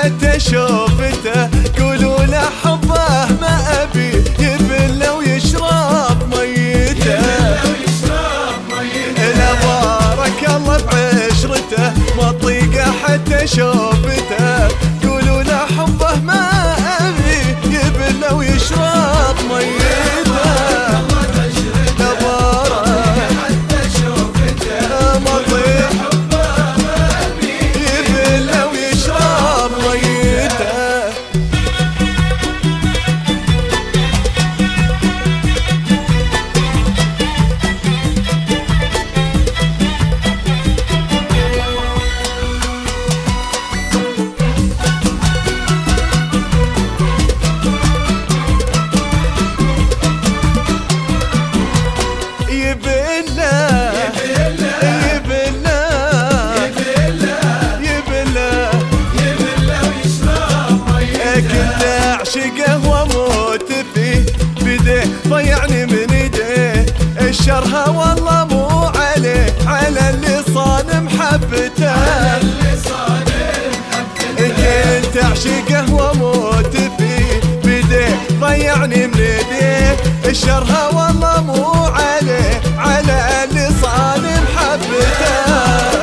حتى شوفته قولوا له حبه ما أبي يبله ويشرب ميته لا بارك الله بعشرته ما طيقه حتى شوفته قولوا له حبه ما أبي يبله ويشرب ميته لا بارك حتى شوفته ما طيقه يبله ويشرب ميته عشقه واموت فيه بيديه ضيعني من ايديه الشرها والله مو عليه على اللي صان محبته كنت اعشقه واموت فيه بيديه ضيعني من ايديه الشرها والله مو عليه على اللي صان محبته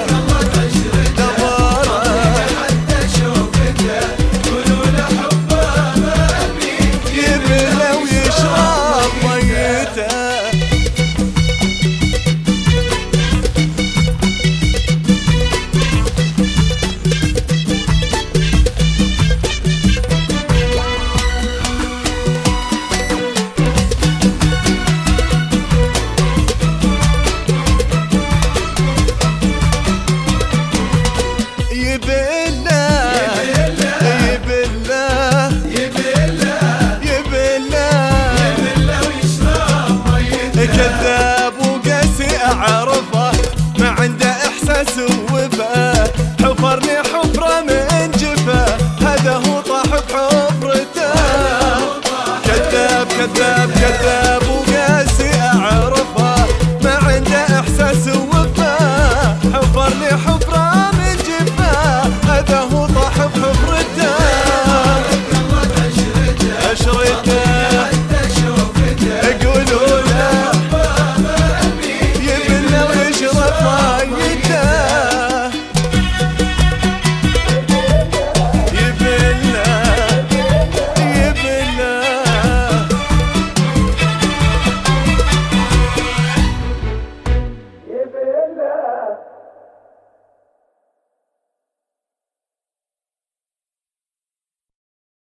كذاب وقاسي اعرفه ما عنده احساس ووفاه حفرني حفره من جفاه هذا هو طاح بحفرته كذاب كذاب